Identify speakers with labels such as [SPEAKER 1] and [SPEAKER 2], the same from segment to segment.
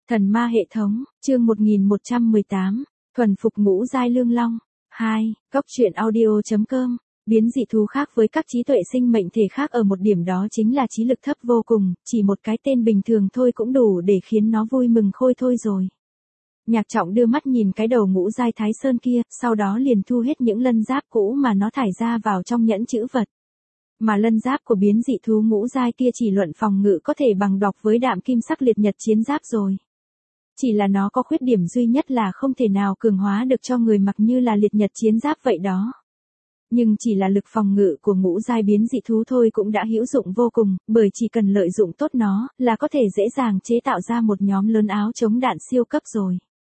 [SPEAKER 1] Thần ma hệ thống, chương 1118, thuần phục ngũ giai lương long. 2. Góc truyện audio.com. Biến dị thú khác với các trí tuệ sinh mệnh thể khác ở một điểm đó chính là trí lực thấp vô cùng, chỉ một cái tên bình thường thôi cũng đủ để khiến nó vui mừng khôi thôi rồi. Nhạc Trọng đưa mắt nhìn cái đầu ngũ giai Thái Sơn kia, sau đó liền thu hết những lân giáp cũ mà nó thải ra vào trong nhẫn chữ vật. Mà lân giáp của biến dị thú ngũ giai kia chỉ luận phòng ngự có thể bằng đọc với đạm kim sắc liệt nhật chiến giáp rồi. Chỉ là nó có khuyết điểm duy nhất là không thể nào cường hóa được cho người mặc như là liệt nhật chiến giáp vậy đó. Nhưng chỉ là lực phòng ngự của ngũ giai biến dị thú thôi cũng đã hữu dụng vô cùng, bởi chỉ cần lợi dụng tốt nó, là có thể dễ dàng chế tạo ra một nhóm lớn áo chống đạn siêu cấp rồi.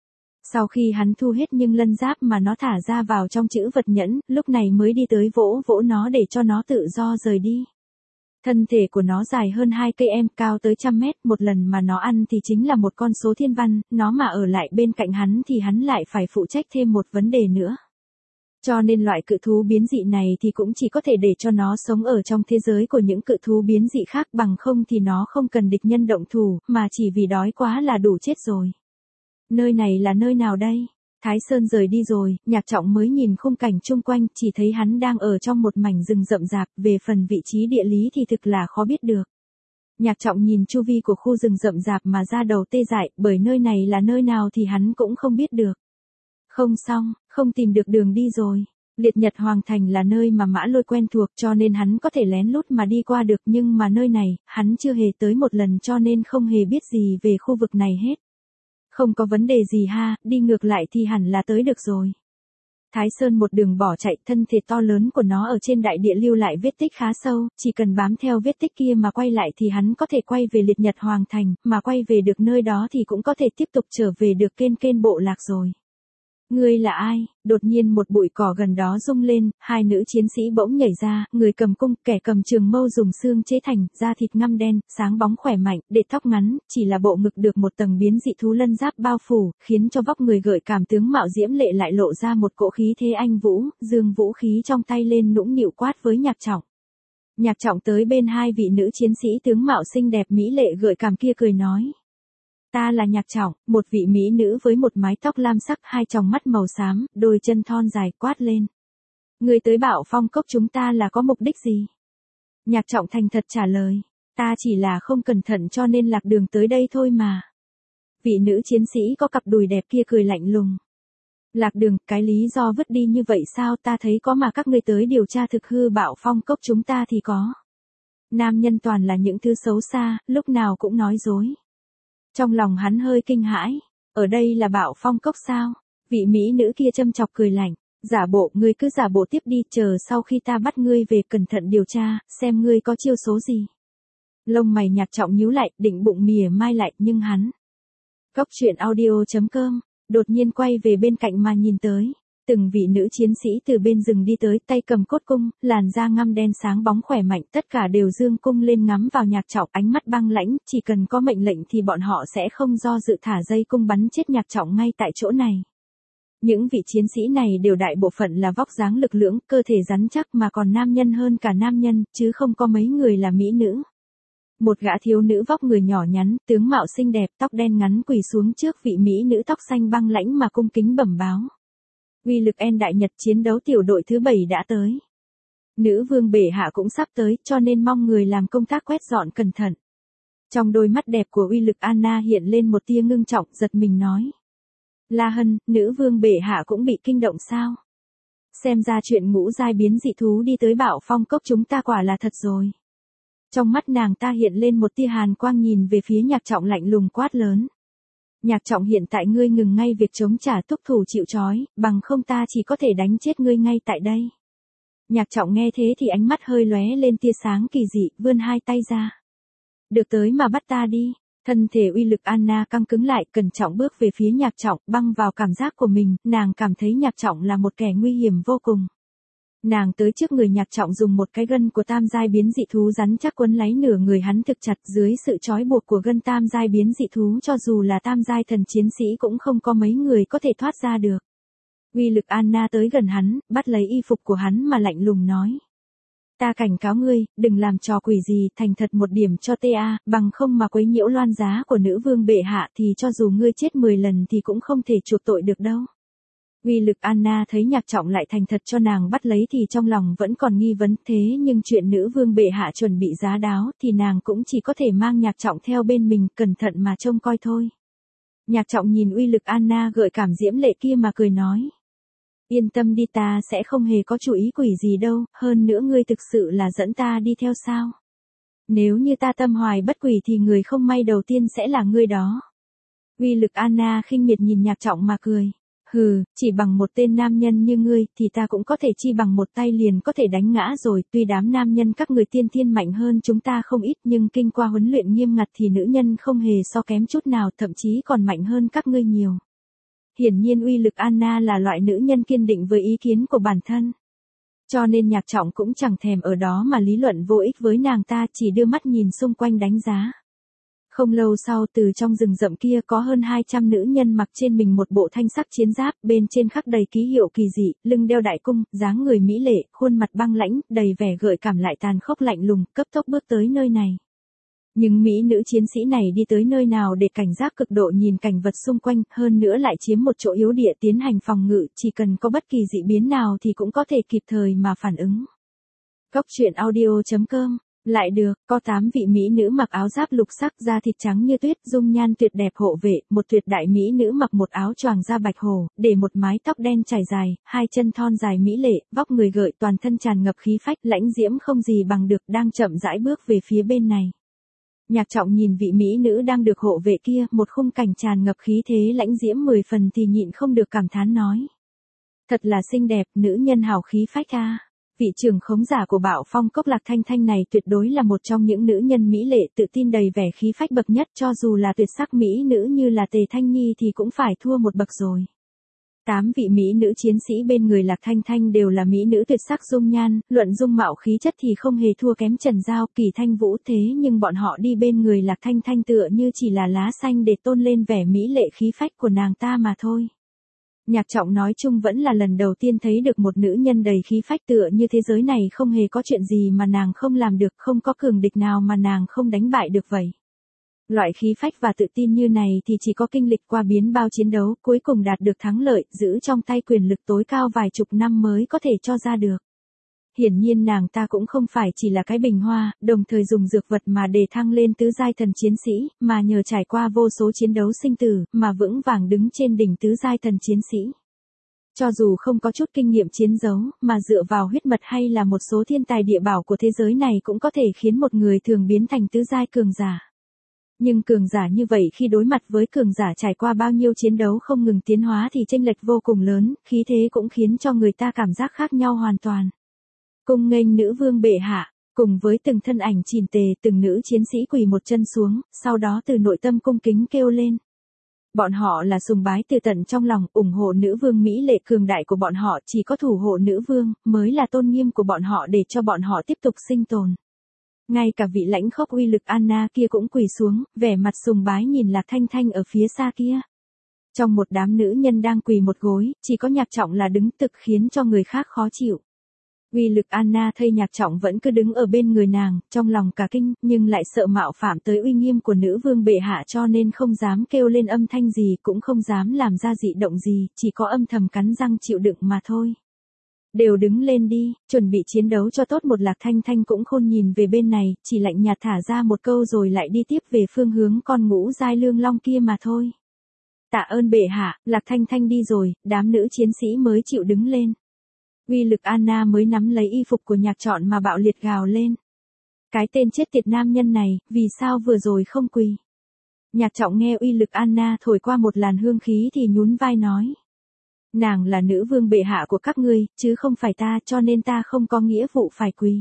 [SPEAKER 1] Sau khi hắn thu hết những lân giáp mà nó thả ra vào trong chữ vật nhẫn, lúc này mới đi tới vỗ vỗ nó để cho nó tự do rời đi. Thân thể của nó dài hơn 2 cây em, cao tới 100 mét, một lần mà nó ăn thì chính là một con số thiên văn, nó mà ở lại bên cạnh hắn thì hắn lại phải phụ trách thêm một vấn đề nữa. Cho nên loại cự thú biến dị này thì cũng chỉ có thể để cho nó sống ở trong thế giới của những cự thú biến dị khác, bằng không thì nó không cần địch nhân động thủ, mà chỉ vì đói quá là đủ chết rồi. Nơi này là nơi nào đây? Thái Sơn rời đi rồi, Nhạc Trọng mới nhìn khung cảnh chung quanh, chỉ thấy hắn đang ở trong một mảnh rừng rậm rạp, về phần vị trí địa lý thì thực là khó biết được. Nhạc Trọng nhìn chu vi của khu rừng rậm rạp mà da đầu tê dại, bởi nơi này là nơi nào thì hắn cũng không biết được. Không xong, không tìm được đường đi rồi. Liệt Nhật Hoàng Thành là nơi mà Mã Lôi quen thuộc cho nên hắn có thể lén lút mà đi qua được, nhưng mà nơi này, hắn chưa hề tới một lần cho nên không hề biết gì về khu vực này hết. Không có vấn đề gì ha, đi ngược lại thì hẳn là tới được rồi. Thái Sơn một đường bỏ chạy, thân thể to lớn của nó ở trên đại địa lưu lại vết tích khá sâu, chỉ cần bám theo vết tích kia mà quay lại thì hắn có thể quay về Liệt Nhật Hoàng Thành, mà quay về được nơi đó thì cũng có thể tiếp tục trở về được Kên bộ lạc rồi. Ngươi là ai? Đột nhiên một bụi cỏ gần đó rung lên, hai nữ chiến sĩ bỗng nhảy ra, người cầm cung, kẻ cầm trường mâu dùng xương chế thành, da thịt ngăm đen, sáng bóng khỏe mạnh, để tóc ngắn, chỉ là bộ ngực được một tầng biến dị thú lân giáp bao phủ, khiến cho vóc người gợi cảm tướng mạo diễm lệ lại lộ ra một cỗ khí thế anh vũ, dương vũ khí trong tay lên nũng nịu quát với Nhạc Trọng. Nhạc Trọng tới bên hai vị nữ chiến sĩ tướng mạo xinh đẹp mỹ lệ gợi cảm kia cười nói. Ta là Nhạc Trọng, một vị mỹ nữ với một mái tóc lam sắc, hai tròng mắt màu xám, đôi chân thon dài, quát lên. Người tới Bạo Phong Cốc chúng ta là có mục đích gì? Nhạc Trọng thành thật trả lời. Ta chỉ là không cẩn thận cho nên lạc đường tới đây thôi mà. Vị nữ chiến sĩ có cặp đùi đẹp kia cười lạnh lùng. Lạc đường, cái lý do vứt đi như vậy sao? Ta thấy có mà các ngươi tới điều tra thực hư Bạo Phong Cốc chúng ta thì có. Nam nhân toàn là những thứ xấu xa, lúc nào cũng nói dối. Trong lòng hắn hơi kinh hãi, ở đây là Bạo Phong Cốc sao? Vị mỹ nữ kia châm chọc cười lạnh, giả bộ, ngươi cứ giả bộ tiếp đi, chờ sau khi ta bắt ngươi về cẩn thận điều tra, xem ngươi có chiêu số gì. Lông mày Nhạc Trọng nhíu lại, định bụng mỉa mai lại, nhưng hắn. Góc truyện audio.com, đột nhiên quay về bên cạnh mà nhìn tới. Từng vị nữ chiến sĩ từ bên rừng đi tới, tay cầm cốt cung, làn da ngăm đen sáng bóng khỏe mạnh, tất cả đều dương cung lên ngắm vào Nhạc Trọng, ánh mắt băng lãnh, chỉ cần có mệnh lệnh thì bọn họ sẽ không do dự thả dây cung bắn chết Nhạc Trọng ngay tại chỗ này. Những vị chiến sĩ này đều đại bộ phận là vóc dáng lực lưỡng, cơ thể rắn chắc mà còn nam nhân hơn cả nam nhân, chứ không có mấy người là mỹ nữ. Một gã thiếu nữ vóc người nhỏ nhắn, tướng mạo xinh đẹp, tóc đen ngắn quỳ xuống trước vị mỹ nữ tóc xanh băng lãnh mà cung kính bẩm báo. Uy lực En Đại Nhật chiến đấu tiểu đội thứ 7 đã tới. Nữ vương bệ hạ cũng sắp tới, cho nên mong người làm công tác quét dọn cẩn thận. Trong đôi mắt đẹp của Uy lực Anna hiện lên một tia ngưng trọng, giật mình nói. La Hân, nữ vương bệ hạ cũng bị kinh động sao? Xem ra chuyện ngũ giai biến dị thú đi tới Bạo Phong Cốc chúng ta quả là thật rồi. Trong mắt nàng ta hiện lên một tia hàn quang, nhìn về phía Nhạc Trọng lạnh lùng quát lớn. Nhạc Trọng, hiện tại ngươi ngừng ngay việc chống trả, thúc thủ chịu trói, bằng không ta chỉ có thể đánh chết ngươi ngay tại đây. Nhạc Trọng nghe thế thì ánh mắt hơi lóe lên tia sáng kỳ dị, vươn hai tay ra. Được tới mà bắt ta đi. Thân thể Uy lực Anna căng cứng lại, cẩn trọng bước về phía Nhạc Trọng, băng vào cảm giác của mình, nàng cảm thấy Nhạc Trọng là một kẻ nguy hiểm vô cùng. Nàng tới trước người Nhạc Trọng dùng một cái gân của tam giai biến dị thú rắn chắc quấn lấy nửa người hắn thực chặt, dưới sự trói buộc của gân tam giai biến dị thú cho dù là tam giai thần chiến sĩ cũng không có mấy người có thể thoát ra được. Uy lực Anna tới gần hắn, bắt lấy y phục của hắn mà lạnh lùng nói. Ta cảnh cáo ngươi, đừng làm trò quỷ gì, thành thật một điểm cho ta, bằng không mà quấy nhiễu loan giá của nữ vương bệ hạ thì cho dù ngươi chết 10 lần thì cũng không thể chuộc tội được đâu. Uy Lực Anna thấy Nhạc Trọng lại thành thật cho nàng bắt lấy thì trong lòng vẫn còn nghi vấn, thế nhưng chuyện nữ vương bệ hạ chuẩn bị giá đáo thì nàng cũng chỉ có thể mang Nhạc Trọng theo bên mình, cẩn thận mà trông coi thôi. Nhạc Trọng nhìn Uy Lực Anna gợi cảm diễm lệ kia mà cười nói. Yên tâm đi, ta sẽ không hề có chủ ý quỷ gì đâu, hơn nữa ngươi thực sự là dẫn ta đi theo sao? Nếu như ta tâm hoài bất quỷ thì người không may đầu tiên sẽ là ngươi đó. Uy Lực Anna khinh miệt nhìn Nhạc Trọng mà cười. Hừ, chỉ bằng một tên nam nhân như ngươi thì ta cũng có thể chi bằng một tay liền có thể đánh ngã rồi, tuy đám nam nhân các người tiên thiên mạnh hơn chúng ta không ít nhưng kinh qua huấn luyện nghiêm ngặt thì nữ nhân không hề so kém chút nào, thậm chí còn mạnh hơn các ngươi nhiều. Hiển nhiên Uy Lực Anna là loại nữ nhân kiên định với ý kiến của bản thân. Cho nên Nhạc Trọng cũng chẳng thèm ở đó mà lý luận vô ích với nàng ta, chỉ đưa mắt nhìn xung quanh đánh giá. Không lâu sau, từ trong rừng rậm kia có hơn 200 nữ nhân mặc trên mình một bộ thanh sắc chiến giáp, bên trên khắc đầy ký hiệu kỳ dị, lưng đeo đại cung, dáng người mỹ lệ, khuôn mặt băng lãnh, đầy vẻ gợi cảm lại tàn khốc lạnh lùng, cấp tốc bước tới nơi này. Nhưng mỹ nữ chiến sĩ này đi tới nơi nào để cảnh giác cực độ nhìn cảnh vật xung quanh, hơn nữa lại chiếm một chỗ yếu địa tiến hành phòng ngự, chỉ cần có bất kỳ dị biến nào thì cũng có thể kịp thời mà phản ứng. Cốc truyện audio.com. Lại được, có 8 vị mỹ nữ mặc áo giáp lục sắc, da thịt trắng như tuyết, dung nhan tuyệt đẹp hộ vệ, một tuyệt đại mỹ nữ mặc một áo choàng da bạch hồ, để một mái tóc đen trải dài, hai chân thon dài mỹ lệ, vóc người gợi, toàn thân tràn ngập khí phách, lãnh diễm không gì bằng được, đang chậm rãi bước về phía bên này. Nhạc Trọng nhìn vị mỹ nữ đang được hộ vệ kia, một khung cảnh tràn ngập khí thế lãnh diễm 10 phần thì nhịn không được cảm thán nói. Thật là xinh đẹp, nữ nhân hào khí phách a. Vị trưởng khống giả của Bạo Phong Cốc Lạc Thanh Thanh này tuyệt đối là một trong những nữ nhân mỹ lệ tự tin đầy vẻ khí phách bậc nhất, cho dù là tuyệt sắc mỹ nữ như là Tề Thanh Nhi thì cũng phải thua một bậc rồi. 8 vị mỹ nữ chiến sĩ bên người Lạc Thanh Thanh đều là mỹ nữ tuyệt sắc dung nhan, luận dung mạo khí chất thì không hề thua kém Trần Giao, Kỳ Thanh Vũ, thế nhưng bọn họ đi bên người Lạc Thanh Thanh tựa như chỉ là lá xanh để tôn lên vẻ mỹ lệ khí phách của nàng ta mà thôi. Nhạc Trọng nói chung vẫn là lần đầu tiên thấy được một nữ nhân đầy khí phách, tựa như thế giới này không hề có chuyện gì mà nàng không làm được, không có cường địch nào mà nàng không đánh bại được vậy. Loại khí phách và tự tin như này thì chỉ có kinh lịch qua biến bao chiến đấu, cuối cùng đạt được thắng lợi, giữ trong tay quyền lực tối cao vài chục năm mới có thể cho ra được. Hiển nhiên nàng ta cũng không phải chỉ là cái bình hoa, đồng thời dùng dược vật mà để thăng lên tứ giai thần chiến sĩ, mà nhờ trải qua vô số chiến đấu sinh tử, mà vững vàng đứng trên đỉnh tứ giai thần chiến sĩ. Cho dù không có chút kinh nghiệm chiến đấu, mà dựa vào huyết mật hay là một số thiên tài địa bảo của thế giới này cũng có thể khiến một người thường biến thành tứ giai cường giả. Nhưng cường giả như vậy khi đối mặt với cường giả trải qua bao nhiêu chiến đấu không ngừng tiến hóa thì chênh lệch vô cùng lớn, khí thế cũng khiến cho người ta cảm giác khác nhau hoàn toàn. Cung nghênh nữ vương bệ hạ, cùng với từng thân ảnh chỉnh tề, từng nữ chiến sĩ quỳ một chân xuống, sau đó từ nội tâm cung kính kêu lên. Bọn họ là sùng bái từ tận trong lòng, ủng hộ nữ vương mỹ lệ cường đại của bọn họ, chỉ có thủ hộ nữ vương, mới là tôn nghiêm của bọn họ để cho bọn họ tiếp tục sinh tồn. Ngay cả vị lãnh khốc Uy Lực Anna kia cũng quỳ xuống, vẻ mặt sùng bái nhìn Lạc Thanh Thanh ở phía xa kia. Trong một đám nữ nhân đang quỳ một gối, chỉ có Nhạc Trọng là đứng thực khiến cho người khác khó chịu. Uy Lực Anna thấy Nhạc Trọng vẫn cứ đứng ở bên người nàng, trong lòng cả kinh, nhưng lại sợ mạo phạm tới uy nghiêm của nữ vương bệ hạ cho nên không dám kêu lên âm thanh gì, cũng không dám làm ra dị động gì, chỉ có âm thầm cắn răng chịu đựng mà thôi. Đều đứng lên đi, chuẩn bị chiến đấu cho tốt. Một Lạc Thanh Thanh cũng khôn nhìn về bên này, chỉ lạnh nhạt thả ra một câu rồi lại đi tiếp về phương hướng con ngũ giai lương long kia mà thôi. Tạ ơn bệ hạ, Lạc Thanh Thanh đi rồi, đám nữ chiến sĩ mới chịu đứng lên. Uy Lực Anna mới nắm lấy y phục của Nhạc Trọng mà bạo liệt gào lên. Cái tên chết tiệt nam nhân này, vì sao vừa rồi không quỳ? Nhạc Trọng nghe Uy Lực Anna thổi qua một làn hương khí thì nhún vai nói. Nàng là nữ vương bệ hạ của các ngươi, chứ không phải ta, cho nên ta không có nghĩa vụ phải quỳ.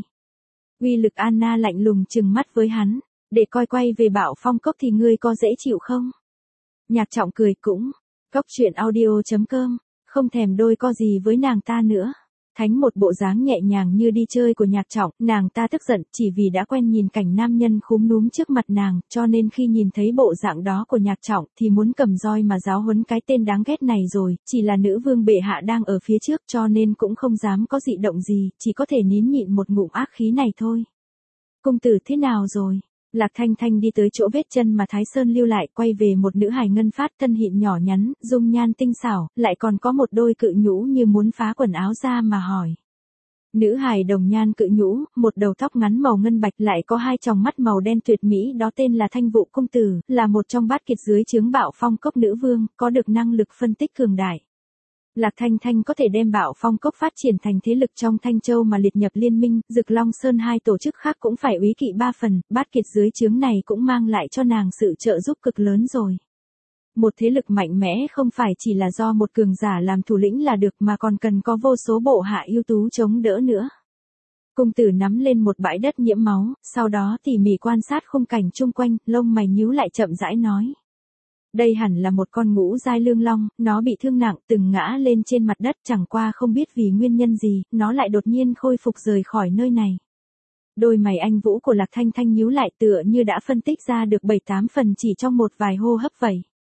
[SPEAKER 1] Uy Lực Anna lạnh lùng trừng mắt với hắn, để coi quay về Bạo Phong Cốc thì ngươi có dễ chịu không? Nhạc Trọng cười cũng, cốc truyện audio.com, không thèm đôi co gì với nàng ta nữa. Thánh một bộ dáng nhẹ nhàng như đi chơi của Nhạc Trọng, nàng ta tức giận chỉ vì đã quen nhìn cảnh nam nhân khúm núm trước mặt nàng, cho nên khi nhìn thấy bộ dạng đó của Nhạc Trọng thì muốn cầm roi mà giáo huấn cái tên đáng ghét này rồi, chỉ là nữ vương bệ hạ đang ở phía trước cho nên cũng không dám có dị động gì, chỉ có thể nín nhịn một ngụm ác khí này thôi. Công tử thế nào rồi? Lạc Thanh Thanh đi tới chỗ vết chân mà Thái Sơn lưu lại, quay về một nữ hài ngân phát thân hiện nhỏ nhắn, dung nhan tinh xảo, lại còn có một đôi cự nhũ như muốn phá quần áo ra mà hỏi. Nữ hài đồng nhan cự nhũ, một đầu tóc ngắn màu ngân bạch, lại có hai tròng mắt màu đen tuyệt mỹ, đó tên là Thanh Vụ công tử, là một trong bát kiệt dưới trướng Bạo Phong Cốc nữ vương, có được năng lực phân tích cường đại. Lạc Thanh Thanh có thể đem Bạo Phong Cốc phát triển thành thế lực trong Thanh Châu mà liệt nhập liên minh, Dực Long Sơn hai tổ chức khác cũng phải úy kỵ 3 phần, bát kiệt dưới trướng này cũng mang lại cho nàng sự trợ giúp cực lớn rồi. Một thế lực mạnh mẽ không phải chỉ là do một cường giả làm thủ lĩnh là được mà còn cần có vô số bộ hạ ưu tú chống đỡ nữa. Công tử nắm lên một bãi đất nhiễm máu, sau đó tỉ mỉ quan sát khung cảnh chung quanh, lông mày nhíu lại chậm rãi nói. Đây hẳn là một con ngũ giai lương long, nó bị thương nặng, từng ngã lên trên mặt đất, chẳng qua không biết vì nguyên nhân gì, nó lại đột nhiên khôi phục rời khỏi nơi này. Đôi mày anh vũ của Lạc Thanh Thanh nhíu lại, tựa như đã phân tích ra được 7-8 phần chỉ trong một vài hô hấp vậy.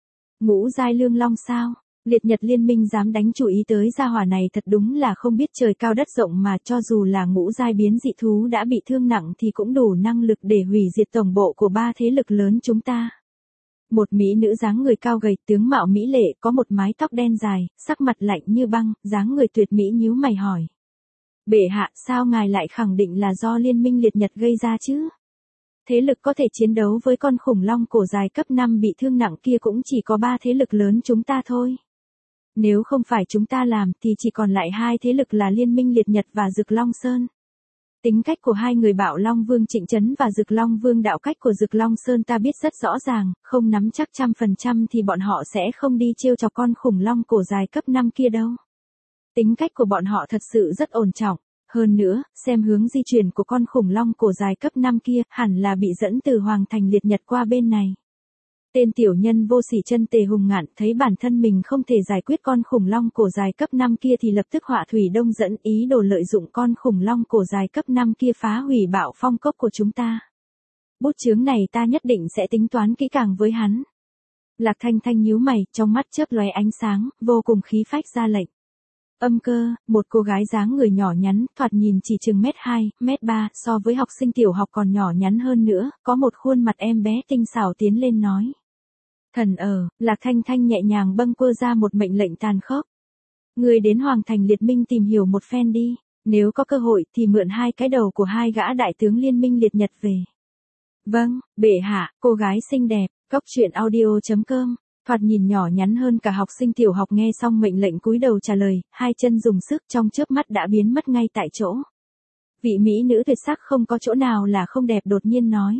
[SPEAKER 1] Ngũ giai lương long sao? Liệt Nhật liên minh dám đánh chủ ý tới gia hỏa này thật đúng là không biết trời cao đất rộng, mà cho dù là ngũ giai biến dị thú đã bị thương nặng thì cũng đủ năng lực để hủy diệt tổng bộ của 3 thế lực lớn chúng ta. Một mỹ nữ dáng người cao gầy, tướng mạo mỹ lệ, có một mái tóc đen dài, sắc mặt lạnh như băng, dáng người tuyệt mỹ nhíu mày hỏi. Bệ hạ, sao ngài lại khẳng định là do liên minh Liệt Nhật gây ra chứ? Thế lực có thể chiến đấu với con khủng long cổ dài cấp 5 bị thương nặng kia cũng chỉ có 3 thế lực lớn chúng ta thôi. Nếu không phải chúng ta làm thì chỉ còn lại 2 thế lực là Liên minh Liệt Nhật và Dực Long Sơn. Tính cách của hai người Bạo Long Vương Trịnh Trấn và Dực Long Vương Đạo Cách của Dực Long Sơn ta biết rất rõ ràng, không nắm chắc 100% thì bọn họ sẽ không đi trêu chọc con khủng long cổ dài cấp 5 kia đâu. Tính cách của bọn họ thật sự rất ổn trọng. Hơn nữa, xem hướng di chuyển của con khủng long cổ dài cấp 5 kia, hẳn là bị dẫn từ Hoàng Thành Liệt Nhật qua bên này. Tên tiểu nhân vô sỉ chân Tề Hùng Ngạn thấy bản thân mình không thể giải quyết con khủng long cổ dài cấp 5 kia thì lập tức họa thủy đông dẫn, ý đồ lợi dụng con khủng long cổ dài cấp 5 kia phá hủy Bạo Phong Cốc của chúng ta. Bút chướng này ta nhất định sẽ tính toán kỹ càng với hắn. Lạc Thanh Thanh nhíu mày, trong mắt chớp lóe ánh sáng, vô cùng khí phách ra lệnh. Âm Cơ, một cô gái dáng người nhỏ nhắn, thoạt nhìn chỉ chừng 1m2, 1m3, so với học sinh tiểu học còn nhỏ nhắn hơn nữa, có một khuôn mặt em bé tinh xảo tiến lên nói. Thần Lạc Thanh Thanh nhẹ nhàng bâng quơ ra một mệnh lệnh tàn khốc. Người đến Hoàng Thành Liệt Minh tìm hiểu một phen đi, nếu có cơ hội thì mượn 2 cái đầu của 2 gã đại tướng Liên minh Liệt Nhật về. Vâng, bệ hạ, cô gái xinh đẹp, coctruyện.audio.com. Thoạt nhìn nhỏ nhắn hơn cả học sinh tiểu học nghe xong mệnh lệnh cúi đầu trả lời, 2 chân dùng sức trong chớp mắt đã biến mất ngay tại chỗ. Vị mỹ nữ tuyệt sắc không có chỗ nào là không đẹp đột nhiên nói.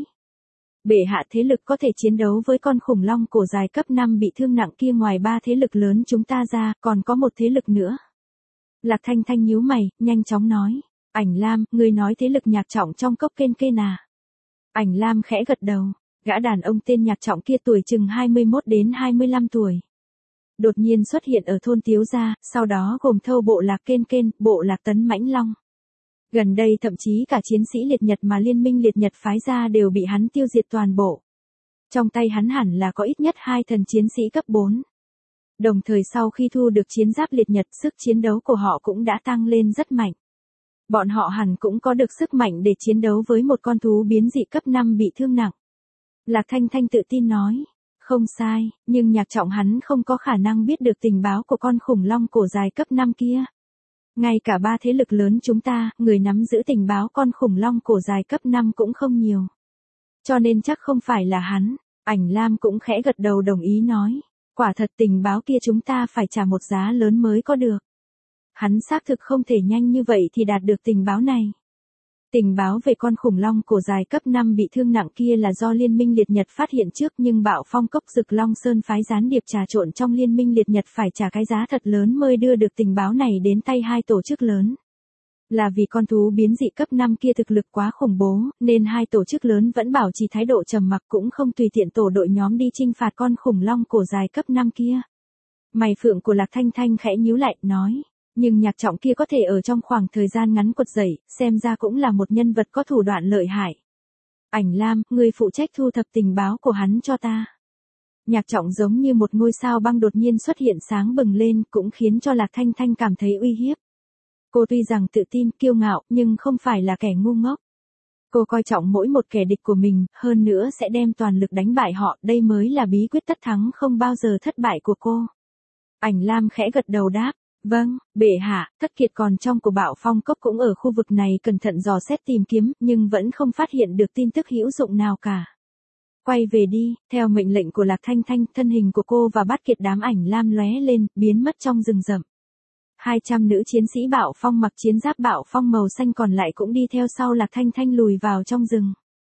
[SPEAKER 1] Bệ hạ, thế lực có thể chiến đấu với con khủng long cổ dài cấp 5 bị thương nặng kia ngoài 3 thế lực lớn chúng ta ra, còn có một thế lực nữa. Lạc Thanh Thanh nhíu mày, nhanh chóng nói. Ảnh Lam, người nói thế lực Nhạc Trọng trong cốc kên kên à? Ảnh Lam khẽ gật đầu. Gã đàn ông tên Nhạc Trọng kia tuổi chừng 21 đến 25 tuổi. Đột nhiên xuất hiện ở thôn Tiếu Gia, sau đó gồm thâu bộ lạc kên kên, bộ lạc Tấn Mãnh Long. Gần đây thậm chí cả chiến sĩ Liệt Nhật mà Liên minh Liệt Nhật phái ra đều bị hắn tiêu diệt toàn bộ. Trong tay hắn hẳn là có ít nhất 2 thần chiến sĩ cấp 4. Đồng thời sau khi thu được chiến giáp Liệt Nhật, sức chiến đấu của họ cũng đã tăng lên rất mạnh. Bọn họ hẳn cũng có được sức mạnh để chiến đấu với một con thú biến dị cấp 5 bị thương nặng. Lạc Thanh Thanh tự tin nói. Không sai, nhưng Nhạc Trọng hắn không có khả năng biết được tình báo của con khủng long cổ dài cấp 5 kia. Ngay cả 3 thế lực lớn chúng ta, người nắm giữ tình báo con khủng long cổ dài cấp 5 cũng không nhiều. Cho nên chắc không phải là hắn. Ảnh Lam cũng khẽ gật đầu đồng ý nói. Quả thật tình báo kia chúng ta phải trả một giá lớn mới có được. Hắn xác thực không thể nhanh như vậy thì đạt được tình báo này. Tình báo về con khủng long cổ dài cấp 5 bị thương nặng kia là do Liên minh Liệt Nhật phát hiện trước, nhưng Bạo Phong Cốc Dực Long Sơn phái gián điệp trà trộn trong Liên minh Liệt Nhật phải trả cái giá thật lớn mới đưa được tình báo này đến tay 2 tổ chức lớn. Là vì con thú biến dị cấp 5 kia thực lực quá khủng bố, nên 2 tổ chức lớn vẫn bảo trì thái độ trầm mặc, cũng không tùy tiện tổ đội nhóm đi chinh phạt con khủng long cổ dài cấp 5 kia. Mày phượng của Lạc Thanh Thanh khẽ nhíu lại, nói. Nhưng Nhạc Trọng kia có thể ở trong khoảng thời gian ngắn quật dậy, xem ra cũng là một nhân vật có thủ đoạn lợi hại. Ảnh Lam, ngươi phụ trách thu thập tình báo của hắn cho ta. Nhạc Trọng giống như một ngôi sao băng đột nhiên xuất hiện sáng bừng lên, cũng khiến cho Lạc Thanh Thanh cảm thấy uy hiếp. Cô tuy rằng tự tin, kiêu ngạo, nhưng không phải là kẻ ngu ngốc. Cô coi trọng mỗi một kẻ địch của mình, hơn nữa sẽ đem toàn lực đánh bại họ, đây mới là bí quyết tất thắng không bao giờ thất bại của cô. Ảnh Lam khẽ gật đầu đáp, vâng, bệ hạ, Thất Kiệt còn trong của Bạo Phong Cốc cũng ở khu vực này cẩn thận dò xét tìm kiếm, nhưng vẫn không phát hiện được tin tức hữu dụng nào cả. Quay về đi, theo mệnh lệnh của Lạc Thanh Thanh, thân hình của cô và Bát Kiệt đám Ảnh Lam lóe lên, biến mất trong rừng rậm. 200 nữ chiến sĩ Bạo Phong mặc chiến giáp Bạo Phong màu xanh còn lại cũng đi theo sau Lạc Thanh Thanh lùi vào trong rừng.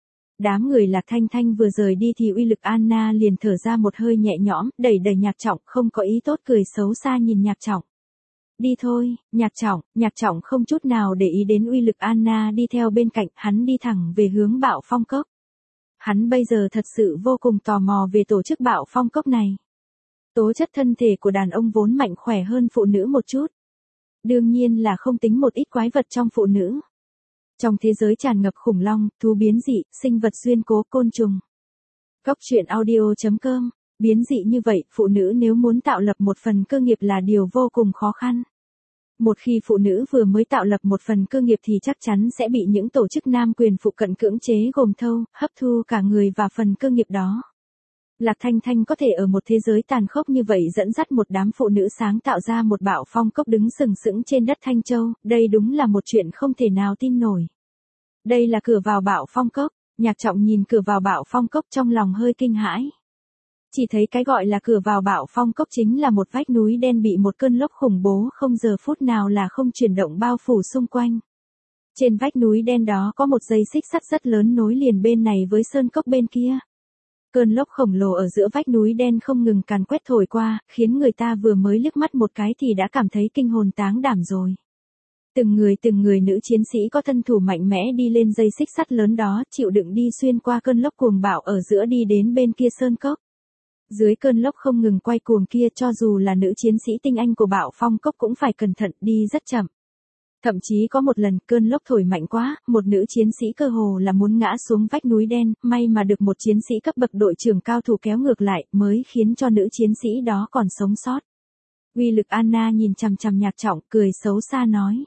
[SPEAKER 1] Đám người Lạc Thanh Thanh vừa rời đi thì uy lực Anna liền thở ra một hơi nhẹ nhõm, đẩy Nhạc Trọng, không có ý tốt cười xấu xa nhìn Nhạc Trọng. Đi thôi, Nhạc Trọng không chút nào để ý đến uy lực Anna đi theo bên cạnh, hắn đi thẳng về hướng Bạo Phong Cốc. Hắn bây giờ thật sự vô cùng tò mò về tổ chức Bạo Phong Cốc này. Tố chất thân thể của đàn ông vốn mạnh khỏe hơn phụ nữ một chút. Đương nhiên là không tính một ít quái vật trong phụ nữ. Trong thế giới tràn ngập khủng long, thú biến dị, sinh vật xuyên cố, côn trùng. Cốc truyện audio.com, biến dị như vậy, phụ nữ nếu muốn tạo lập một phần cơ nghiệp là điều vô cùng khó khăn. Một khi phụ nữ vừa mới tạo lập một phần cơ nghiệp thì chắc chắn sẽ bị những tổ chức nam quyền phụ cận cưỡng chế gồm thâu, hấp thu cả người và phần cơ nghiệp đó. Lạc Thanh Thanh có thể ở một thế giới tàn khốc như vậy dẫn dắt một đám phụ nữ sáng tạo ra một Bạo Phong Cốc đứng sừng sững trên đất Thanh Châu, đây đúng là một chuyện không thể nào tin nổi. Đây là cửa vào Bạo Phong Cốc, Nhạc Trọng nhìn cửa vào Bạo Phong Cốc trong lòng hơi kinh hãi. Chỉ thấy cái gọi là cửa vào Bạo Phong Cốc chính là một vách núi đen bị một cơn lốc khủng bố không giờ phút nào là không chuyển động bao phủ xung quanh. Trên vách núi đen đó có một dây xích sắt rất lớn nối liền bên này với sơn cốc bên kia. Cơn lốc khổng lồ ở giữa vách núi đen không ngừng càn quét thổi qua, khiến người ta vừa mới liếc mắt một cái thì đã cảm thấy kinh hồn táng đảm rồi. Từng người nữ chiến sĩ có thân thủ mạnh mẽ đi lên dây xích sắt lớn đó, chịu đựng đi xuyên qua cơn lốc cuồng bạo ở giữa đi đến bên kia sơn cốc. Dưới cơn lốc không ngừng quay cuồng kia cho dù là nữ chiến sĩ tinh anh của Bạo Phong Cốc cũng phải cẩn thận đi rất chậm. Thậm chí có một lần cơn lốc thổi mạnh quá, một nữ chiến sĩ cơ hồ là muốn ngã xuống vách núi đen, may mà được một chiến sĩ cấp bậc đội trưởng cao thủ kéo ngược lại mới khiến cho nữ chiến sĩ đó còn sống sót. Uy lực Anna nhìn chằm chằm Nhạc Trọng cười xấu xa nói.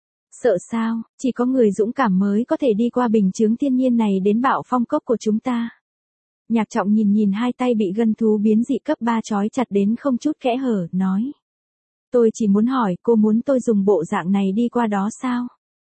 [SPEAKER 1] Sợ sao, chỉ có người dũng cảm mới có thể đi qua bình chướng thiên nhiên này đến Bạo Phong Cốc của chúng ta. Nhạc Trọng nhìn hai tay bị gân thú biến dị cấp 3 trói chặt đến không chút kẽ hở, nói. Tôi chỉ muốn hỏi cô muốn tôi dùng bộ dạng này đi qua đó sao?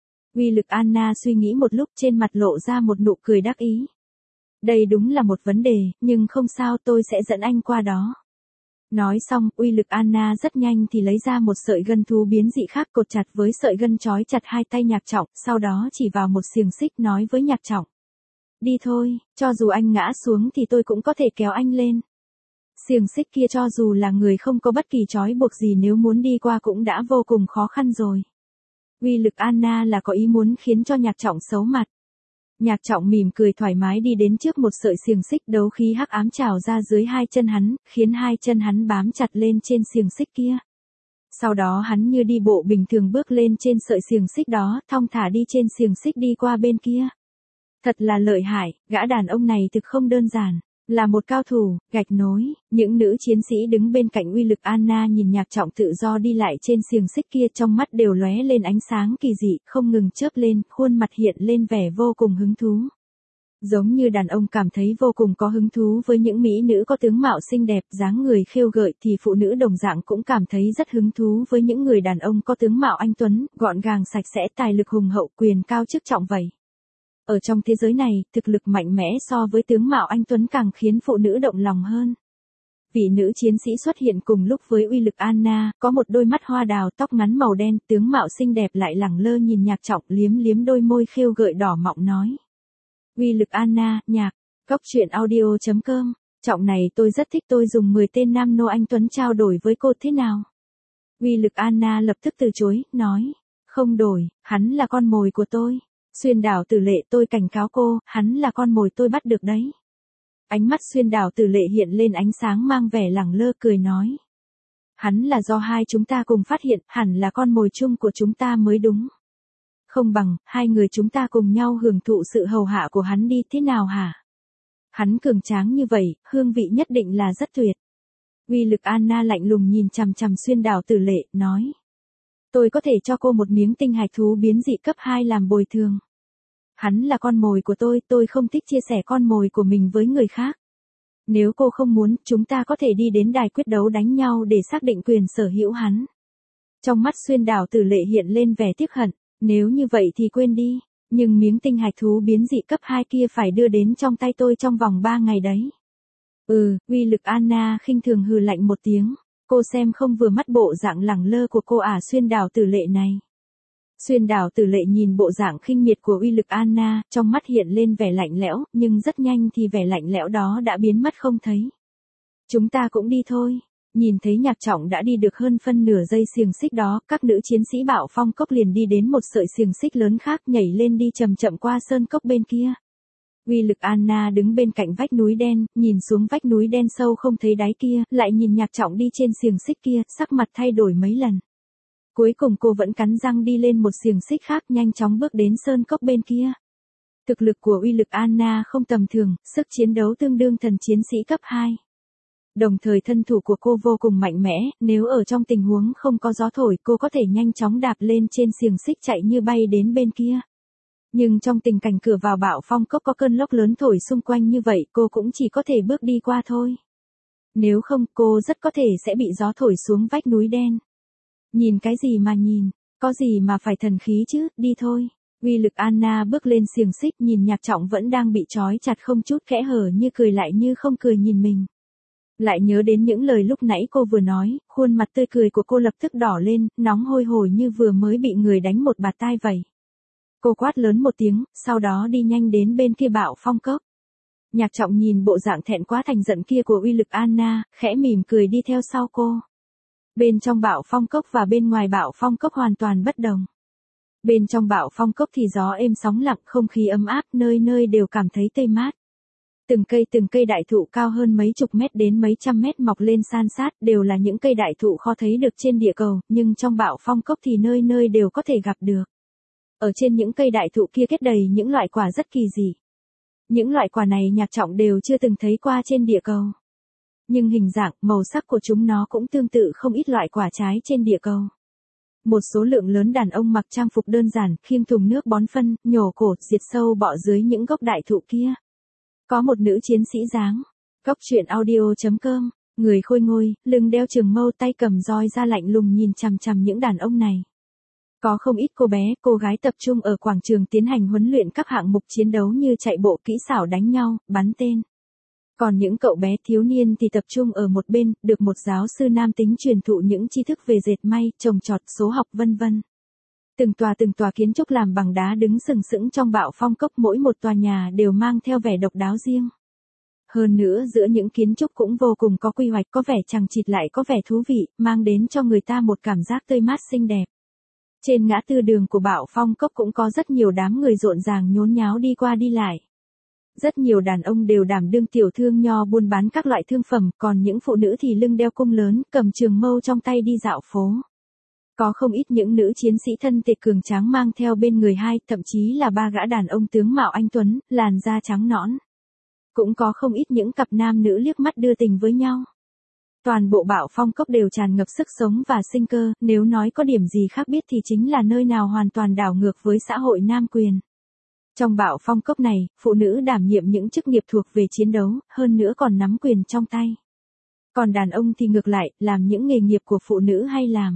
[SPEAKER 1] Uy lực Anna suy nghĩ một lúc trên mặt lộ ra một nụ cười đắc ý. Đây đúng là một vấn đề, nhưng không sao tôi sẽ dẫn anh qua đó. Nói xong, uy lực Anna rất nhanh thì lấy ra một sợi gân thú biến dị khác cột chặt với sợi gân trói chặt hai tay Nhạc Trọng, sau đó chỉ vào một xiềng xích nói với Nhạc Trọng. Đi thôi, cho dù anh ngã xuống thì tôi cũng có thể kéo anh lên. Xiềng xích kia cho dù là người không có bất kỳ trói buộc gì nếu muốn đi qua cũng đã vô cùng khó khăn rồi. Uy lực Anna là có ý muốn khiến cho Nhạc Trọng xấu mặt. Nhạc Trọng mỉm cười thoải mái đi đến trước một sợi xiềng xích, đấu khí hắc ám trào ra dưới hai chân hắn, khiến hai chân hắn bám chặt lên trên xiềng xích kia. Sau đó hắn như đi bộ bình thường bước lên trên sợi xiềng xích đó, thong thả đi trên xiềng xích đi qua bên kia. Thật là lợi hại, gã đàn ông này thực không đơn giản. Là một cao thủ, gạch nối, những nữ chiến sĩ đứng bên cạnh uy lực Anna nhìn Nhạc Trọng tự do đi lại trên xiềng xích kia trong mắt đều lóe lên ánh sáng kỳ dị, không ngừng chớp lên, khuôn mặt hiện lên vẻ vô cùng hứng thú. Giống như đàn ông cảm thấy vô cùng có hứng thú với những mỹ nữ có tướng mạo xinh đẹp, dáng người khêu gợi thì phụ nữ đồng dạng cũng cảm thấy rất hứng thú với những người đàn ông có tướng mạo anh tuấn, gọn gàng sạch sẽ, tài lực hùng hậu, quyền cao chức trọng vậy. Ở trong thế giới này, thực lực mạnh mẽ so với tướng mạo anh tuấn càng khiến phụ nữ động lòng hơn. Vị nữ chiến sĩ xuất hiện cùng lúc với uy lực Anna, có một đôi mắt hoa đào, tóc ngắn màu đen, tướng mạo xinh đẹp lại lẳng lơ nhìn Nhạc Trọng, liếm liếm đôi môi khêu gợi đỏ mọng nói. Uy lực Anna, nhạc, cốc truyện audio.com, Trọng này tôi rất thích, tôi dùng 10 tên nam nô anh tuấn trao đổi với cô thế nào? Uy lực Anna lập tức từ chối, nói. Không đổi, hắn là con mồi của tôi. Xuyên Đảo Tử Lệ, tôi cảnh cáo cô, hắn là con mồi tôi bắt được đấy. Ánh mắt Xuyên Đảo Tử Lệ hiện lên ánh sáng mang vẻ lẳng lơ cười nói. Hắn là do hai chúng ta cùng phát hiện, hẳn là con mồi chung của chúng ta mới đúng. Không bằng, hai người chúng ta cùng nhau hưởng thụ sự hầu hạ của hắn đi, thế nào hả? Hắn cường tráng như vậy, hương vị nhất định là rất tuyệt. Uy Lực Anna lạnh lùng nhìn chằm chằm Xuyên Đảo Tử Lệ, nói. Tôi có thể cho cô một miếng tinh hạch thú biến dị cấp 2 làm bồi thường. Hắn là con mồi của tôi không thích chia sẻ con mồi của mình với người khác. Nếu cô không muốn, chúng ta có thể đi đến đài quyết đấu đánh nhau để xác định quyền sở hữu hắn. Trong mắt Xuyên Đảo Tử Lệ hiện lên vẻ tiếc hận, nếu như vậy thì quên đi, nhưng miếng tinh hạch thú biến dị cấp 2 kia phải đưa đến trong tay tôi trong vòng 3 ngày đấy. Uy Lực Anna khinh thường hừ lạnh một tiếng, cô xem không vừa mắt bộ dạng lẳng lơ của cô à? Xuyên Đảo Tử Lệ này. Xuyên Đảo Tử Lệ nhìn bộ dạng khinh miệt của Uy Lực Anna, trong mắt hiện lên vẻ lạnh lẽo, nhưng rất nhanh thì vẻ lạnh lẽo đó đã biến mất không thấy. Chúng ta cũng đi thôi. Nhìn thấy Nhạc Trọng đã đi được hơn phân nửa dây xiềng xích đó, các nữ chiến sĩ Bạo Phong Cốc liền đi đến một sợi xiềng xích lớn khác, nhảy lên đi chậm chậm qua sơn cốc bên kia. Uy Lực Anna đứng bên cạnh vách núi đen, nhìn xuống vách núi đen sâu không thấy đáy kia, lại nhìn Nhạc Trọng đi trên xiềng xích kia, sắc mặt thay đổi mấy lần. Cuối cùng cô vẫn cắn răng đi lên một xiềng xích khác, nhanh chóng bước đến sơn cốc bên kia. Thực lực của Uy Lực Anna không tầm thường, sức chiến đấu tương đương thần chiến sĩ cấp 2. Đồng thời thân thủ của cô vô cùng mạnh mẽ, nếu ở trong tình huống không có gió thổi, cô có thể nhanh chóng đạp lên trên xiềng xích chạy như bay đến bên kia. Nhưng trong tình cảnh cửa vào Bạo Phong Cốc có cơn lốc lớn thổi xung quanh như vậy, cô cũng chỉ có thể bước đi qua thôi. Nếu không, cô rất có thể sẽ bị gió thổi xuống vách núi đen. Nhìn cái gì mà nhìn, có gì mà phải thần khí chứ, đi thôi. Uy Lực Anna bước lên xiềng xích, nhìn Nhạc Trọng vẫn đang bị trói chặt không chút kẽ hở, như cười lại như không cười nhìn mình. Lại nhớ đến những lời lúc nãy cô vừa nói, khuôn mặt tươi cười của cô lập tức đỏ lên, nóng hôi hổi như vừa mới bị người đánh một bạt tai vậy. Cô quát lớn một tiếng, sau đó đi nhanh đến bên kia Bạo Phong Cốc. Nhạc Trọng nhìn bộ dạng thẹn quá thành giận kia của Uy Lực Anna, khẽ mỉm cười đi theo sau cô. Bên trong Bạo Phong Cốc và bên ngoài Bạo Phong Cốc hoàn toàn bất đồng. Bên trong Bạo Phong Cốc thì gió êm sóng lặng, không khí ấm áp, nơi nơi đều cảm thấy tươi mát. Từng cây đại thụ cao hơn mấy chục mét đến mấy trăm mét mọc lên san sát, đều là những cây đại thụ khó thấy được trên địa cầu, nhưng trong Bạo Phong Cốc thì nơi nơi đều có thể gặp được. Ở trên những cây đại thụ kia kết đầy những loại quả rất kỳ dị. Những loại quả này Nhạc Trọng đều chưa từng thấy qua trên địa cầu. Nhưng hình dạng, màu sắc của chúng nó cũng tương tự không ít loại quả trái trên địa cầu. Một số lượng lớn đàn ông mặc trang phục đơn giản, khiêng thùng nước bón phân, nhổ cỏ, diệt sâu bọ dưới những gốc đại thụ kia. Có một nữ chiến sĩ dáng. Góc truyện audio.com, người khôi ngôi, lưng đeo trường mâu, tay cầm roi ra lạnh lùng nhìn chằm chằm những đàn ông này. Có không ít cô bé, cô gái tập trung ở quảng trường tiến hành huấn luyện các hạng mục chiến đấu như chạy bộ, kỹ xảo đánh nhau, bắn tên. Còn những cậu bé thiếu niên thì tập trung ở một bên, được một giáo sư nam tính truyền thụ những tri thức về dệt may, trồng trọt, số học vân vân. Từng tòa kiến trúc làm bằng đá đứng sừng sững trong Bạo Phong Cốc, mỗi một tòa nhà đều mang theo vẻ độc đáo riêng. Hơn nữa giữa những kiến trúc cũng vô cùng có quy hoạch, có vẻ chằng chịt lại có vẻ thú vị, mang đến cho người ta một cảm giác tươi mát xinh đẹp. Trên ngã tư đường của Bạo Phong Cốc cũng có rất nhiều đám người rộn ràng nhốn nháo đi qua đi lại. Rất nhiều đàn ông đều đảm đương tiểu thương nho buôn bán các loại thương phẩm, còn những phụ nữ thì lưng đeo cung lớn, cầm trường mâu trong tay đi dạo phố. Có không ít những nữ chiến sĩ thân thể cường tráng mang theo bên người 2, thậm chí là 3 gã đàn ông tướng mạo anh tuấn, làn da trắng nõn. Cũng có không ít những cặp nam nữ liếc mắt đưa tình với nhau. Toàn bộ Bạo Phong Cốc đều tràn ngập sức sống và sinh cơ, nếu nói có điểm gì khác biệt thì chính là nơi nào hoàn toàn đảo ngược với xã hội nam quyền. Trong Bạo Phong Cốc này, phụ nữ đảm nhiệm những chức nghiệp thuộc về chiến đấu, hơn nữa còn nắm quyền trong tay. Còn đàn ông thì ngược lại, làm những nghề nghiệp của phụ nữ hay làm.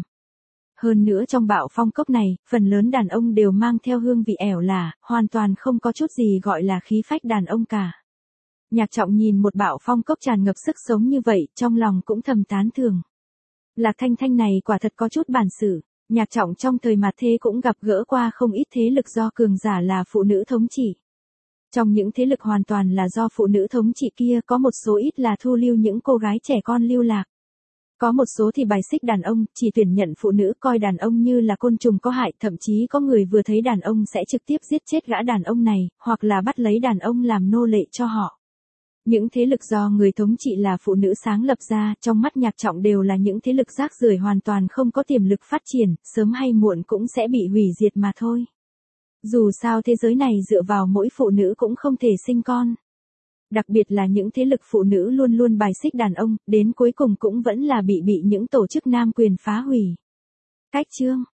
[SPEAKER 1] Hơn nữa trong Bạo Phong Cốc này, phần lớn đàn ông đều mang theo hương vị ẻo lả, hoàn toàn không có chút gì gọi là khí phách đàn ông cả. Nhạc Trọng nhìn một Bạo Phong Cốc tràn ngập sức sống như vậy, trong lòng cũng thầm tán thưởng. Lạc Thanh Thanh này quả thật có chút bản sự. Nhạc Trọng trong thời mạt thế cũng gặp gỡ qua không ít thế lực do cường giả là phụ nữ thống trị. Trong những thế lực hoàn toàn là do phụ nữ thống trị kia, có một số ít là thu lưu những cô gái trẻ con lưu lạc. Có một số thì bài xích đàn ông, chỉ tuyển nhận phụ nữ, coi đàn ông như là côn trùng có hại, thậm chí có người vừa thấy đàn ông sẽ trực tiếp giết chết gã đàn ông này, hoặc là bắt lấy đàn ông làm nô lệ cho họ. Những thế lực do người thống trị là phụ nữ sáng lập ra, trong mắt Nhạc Trọng đều là những thế lực rác rưởi hoàn toàn không có tiềm lực phát triển, sớm hay muộn cũng sẽ bị hủy diệt mà thôi. Dù sao thế giới này dựa vào mỗi phụ nữ cũng không thể sinh con. Đặc biệt là những thế lực phụ nữ luôn luôn bài xích đàn ông, đến cuối cùng cũng vẫn là bị những tổ chức nam quyền phá hủy. Cách chương